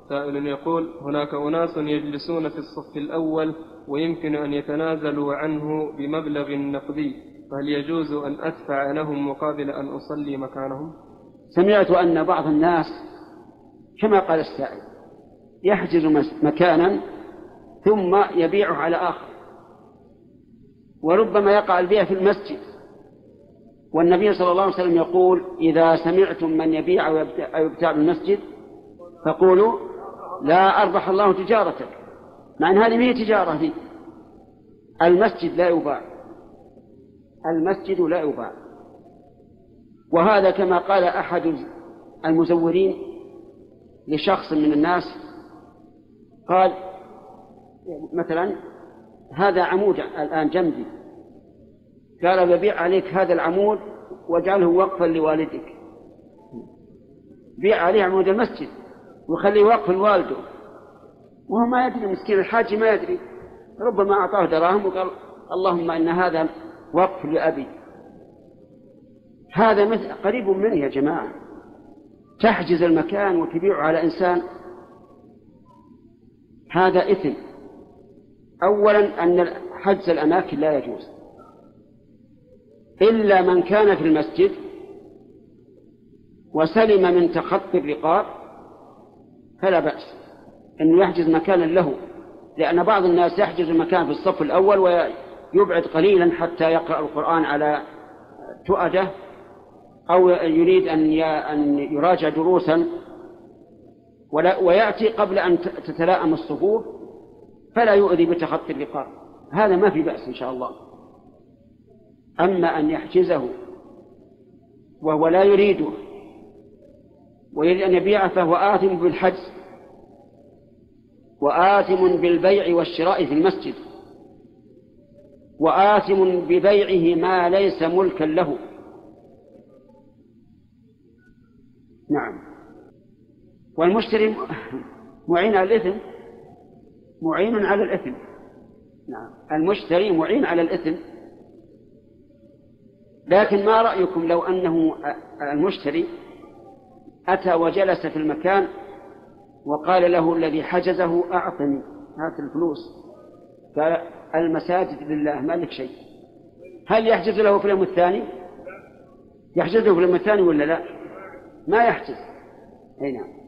سائل يقول: هناك أناس يجلسون في الصف الأول ويمكن أن يتنازلوا عنه بمبلغ نقدي، فهل يجوز أن أدفع لهم مقابل أن أصلي مكانهم؟ سمعت أن بعض الناس كما قال السائل يحجز مكانا ثم يبيعه على آخر، وربما يقع البيع في المسجد، والنبي صلى الله عليه وسلم يقول: إذا سمعتم من يبيع أو يبتاع بالمسجد فقولوا لا أربح الله تجارتك، مع أن هذه ما هي تجارة دي. المسجد لا يباع، المسجد لا يباع. وهذا كما قال أحد المزورين لشخص من الناس، قال مثلا: هذا عمود الآن جنبي، قال: ببيع عليك هذا العمود واجعله وقفا لوالدك. بيع عليه عمود المسجد وخليه وقفا لوالده، وهو ما يدري، مسكين الحاج ما يدري، ربما أعطاه دراهم وقال: اللهم إن هذا وقف لأبي. هذا مثل قريب منه يا جماعة، تحجز المكان وتبيع على إنسان، هذا إثم. أولا أن حجز الأماكن لا يجوز إلا من كان في المسجد وسلم من تخطي الرقاب، فلا بأس أن يحجز مكانا له، لأن بعض الناس يحجز المكان في الصف الأول ويبعد قليلا حتى يقرأ القرآن على تؤده، أو يريد أن يراجع دروسا ويأتي قبل أن تتلاءم الصفوف فلا يؤذي بتخطي الرقاب، هذا ما في بأس إن شاء الله. أما أن يحجزه وهو لا يريده ويريد أن يبيعه فهو آثم بالحجز وآثم بالبيع والشراء في المسجد وآثم ببيعه ما ليس ملكا له. نعم. والمشتري معين على الإثم، معين على الإثم. نعم، المشتري معين على الإثم. لكن ما رأيكم لو أنه المشتري أتى وجلس في المكان وقال له الذي حجزه: أعطني هات الفلوس، قال: المساجد لله ما لك شيء، هل يحجز له في اليوم الثاني؟ يحجز له في اليوم الثاني ولا لا؟ ما يحجز. أي نعم.